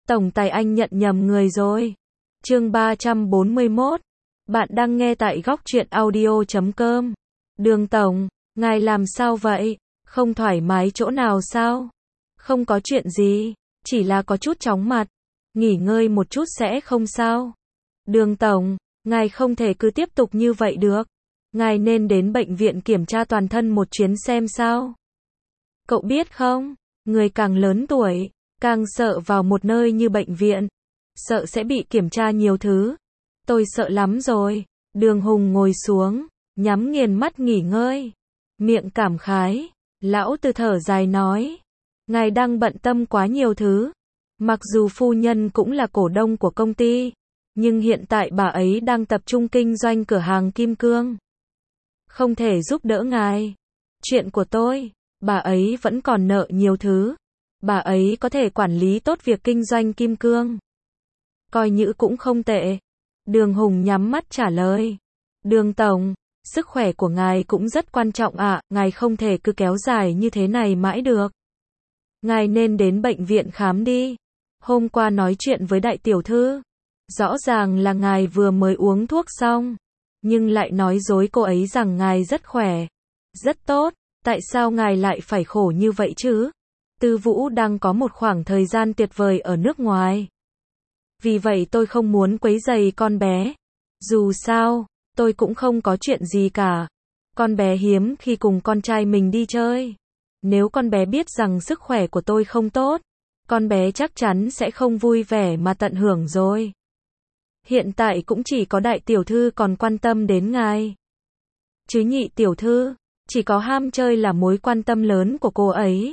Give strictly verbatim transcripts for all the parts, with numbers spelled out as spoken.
Tổng tài anh nhận nhầm người rồi. Chương ba trăm bốn mươi mốt. Bạn đang nghe tại góc truyện audio chấm com. Đường tổng, ngài làm sao vậy? Không thoải mái chỗ nào sao? Không có chuyện gì, chỉ là có chút chóng mặt. Nghỉ ngơi một chút sẽ không sao. Đường tổng, ngài không thể cứ tiếp tục như vậy được. Ngài nên đến bệnh viện kiểm tra toàn thân một chuyến xem sao. Cậu biết không, người càng lớn tuổi, càng sợ vào một nơi như bệnh viện. Sợ sẽ bị kiểm tra nhiều thứ. Tôi sợ lắm rồi. Đường Hùng ngồi xuống, nhắm nghiền mắt nghỉ ngơi. Miệng cảm khái. Lão Từ thở dài nói. Ngài đang bận tâm quá nhiều thứ. Mặc dù phu nhân cũng là cổ đông của công ty, nhưng hiện tại bà ấy đang tập trung kinh doanh cửa hàng kim cương. Không thể giúp đỡ ngài. Chuyện của tôi, bà ấy vẫn còn nợ nhiều thứ. Bà ấy có thể quản lý tốt việc kinh doanh kim cương. Coi như cũng không tệ. Đường Hùng nhắm mắt trả lời. Đường tổng, sức khỏe của ngài cũng rất quan trọng ạ, à, ngài không thể cứ kéo dài như thế này mãi được. Ngài nên đến bệnh viện khám đi. Hôm qua nói chuyện với đại tiểu thư, rõ ràng là ngài vừa mới uống thuốc xong, nhưng lại nói dối cô ấy rằng ngài rất khỏe, rất tốt. Tại sao ngài lại phải khổ như vậy chứ? Tư Vũ đang có một khoảng thời gian tuyệt vời ở nước ngoài. Vì vậy tôi không muốn quấy rầy con bé. Dù sao, tôi cũng không có chuyện gì cả. Con bé hiếm khi cùng con trai mình đi chơi. Nếu con bé biết rằng sức khỏe của tôi không tốt, con bé chắc chắn sẽ không vui vẻ mà tận hưởng rồi. Hiện tại cũng chỉ có đại tiểu thư còn quan tâm đến ngài. Chứ nhị tiểu thư, chỉ có ham chơi là mối quan tâm lớn của cô ấy.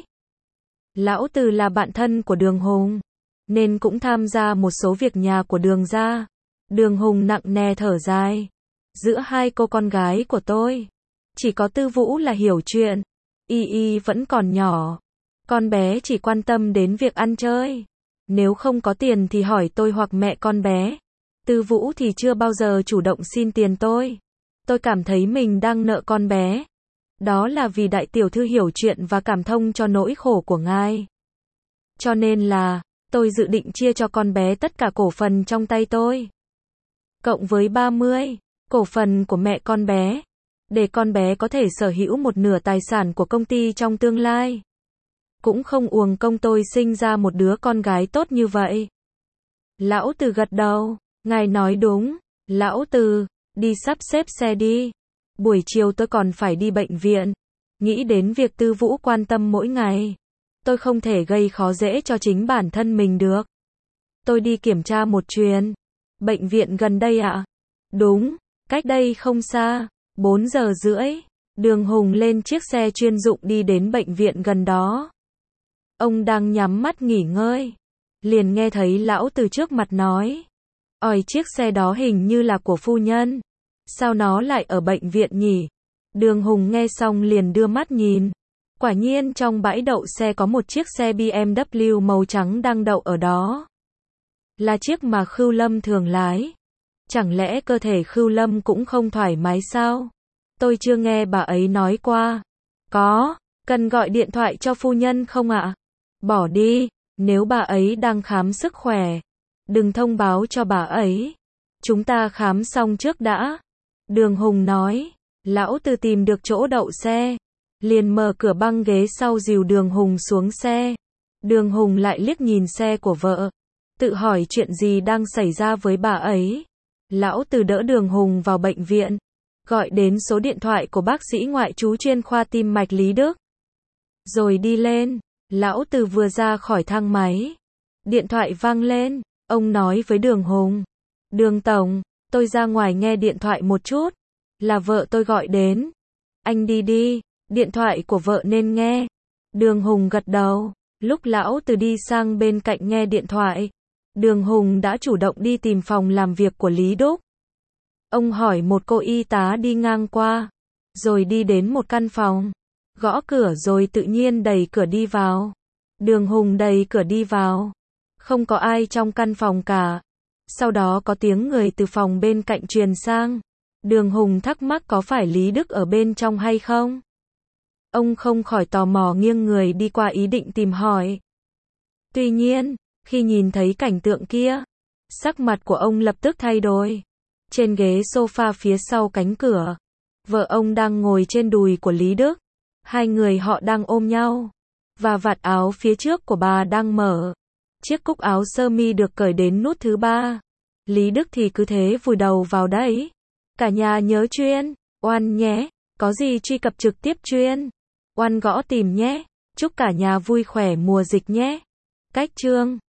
Lão Từ là bạn thân của Đường Hùng, nên cũng tham gia một số việc nhà của Đường gia. Đường Hùng nặng nề thở dài. Giữa hai cô con gái của tôi, chỉ có Tư Vũ là hiểu chuyện. Y Y vẫn còn nhỏ. Con bé chỉ quan tâm đến việc ăn chơi. Nếu không có tiền thì hỏi tôi hoặc mẹ con bé. Tư Vũ thì chưa bao giờ chủ động xin tiền tôi. Tôi cảm thấy mình đang nợ con bé. Đó là vì đại tiểu thư hiểu chuyện và cảm thông cho nỗi khổ của ngài. Cho nên là, tôi dự định chia cho con bé tất cả cổ phần trong tay tôi. Cộng với ba mươi, cổ phần của mẹ con bé. Để con bé có thể sở hữu một nửa tài sản của công ty trong tương lai. Cũng không uổng công tôi sinh ra một đứa con gái tốt như vậy. Lão Từ gật đầu. Ngài nói đúng. Lão Từ, đi sắp xếp xe đi. Buổi chiều tôi còn phải đi bệnh viện. Nghĩ đến việc Tư Vũ quan tâm mỗi ngày. Tôi không thể gây khó dễ cho chính bản thân mình được. Tôi đi kiểm tra một chuyến. Bệnh viện gần đây ạ? À? Đúng, cách đây không xa. bốn giờ rưỡi. Đường Hùng lên chiếc xe chuyên dụng đi đến bệnh viện gần đó. Ông đang nhắm mắt nghỉ ngơi. Liền nghe thấy lão từ trước mặt nói. Ôi, chiếc xe đó hình như là của phu nhân. Sao nó lại ở bệnh viện nhỉ? Đường Hùng nghe xong liền đưa mắt nhìn. Quả nhiên trong bãi đậu xe có một chiếc xe bê em vê màu trắng đang đậu ở đó. Là chiếc mà Khưu Lâm thường lái. Chẳng lẽ cơ thể Khưu Lâm cũng không thoải mái sao? Tôi chưa nghe bà ấy nói qua. Có, cần gọi điện thoại cho phu nhân không ạ? Bỏ đi, nếu bà ấy đang khám sức khỏe, đừng thông báo cho bà ấy. Chúng ta khám xong trước đã. Đường Hùng nói. Lão Từ tìm được chỗ đậu xe, liền mở cửa băng ghế sau dìu Đường Hùng xuống xe. Đường Hùng lại liếc nhìn xe của vợ, tự hỏi chuyện gì đang xảy ra với bà ấy. Lão Từ đỡ Đường Hùng vào bệnh viện, gọi đến số điện thoại của bác sĩ ngoại trú chuyên khoa tim mạch Lý Đức. Rồi đi lên. Lão Từ vừa ra khỏi thang máy, điện thoại vang lên. Ông nói với Đường Hùng. Đường tổng, tôi ra ngoài nghe điện thoại một chút. Là vợ tôi gọi đến. Anh đi đi, điện thoại của vợ nên nghe. Đường Hùng gật đầu. Lúc lão Từ đi sang bên cạnh nghe điện thoại, Đường Hùng đã chủ động đi tìm phòng làm việc của Lý Đúc. Ông hỏi một cô y tá đi ngang qua, rồi đi đến một căn phòng, gõ cửa rồi tự nhiên đẩy cửa đi vào. Đường Hùng đẩy cửa đi vào. Không có ai trong căn phòng cả. Sau đó có tiếng người từ phòng bên cạnh truyền sang. Đường Hùng thắc mắc có phải Lý Đức ở bên trong hay không? Ông không khỏi tò mò nghiêng người đi qua ý định tìm hỏi. Tuy nhiên, Khi nhìn thấy cảnh tượng kia, sắc mặt của ông lập tức thay đổi. Trên ghế sofa phía sau cánh cửa, vợ ông đang ngồi trên đùi của Lý Đức. Hai người họ đang ôm nhau, và vạt áo phía trước của bà đang mở. Chiếc cúc áo sơ mi được cởi đến nút thứ ba. Lý Đức thì cứ thế vùi đầu vào đấy. Cả nhà nhớ chuyên oan nhé, có gì truy cập trực tiếp chuyên oan gõ tìm nhé. Chúc cả nhà vui khỏe mùa dịch nhé. Cách chương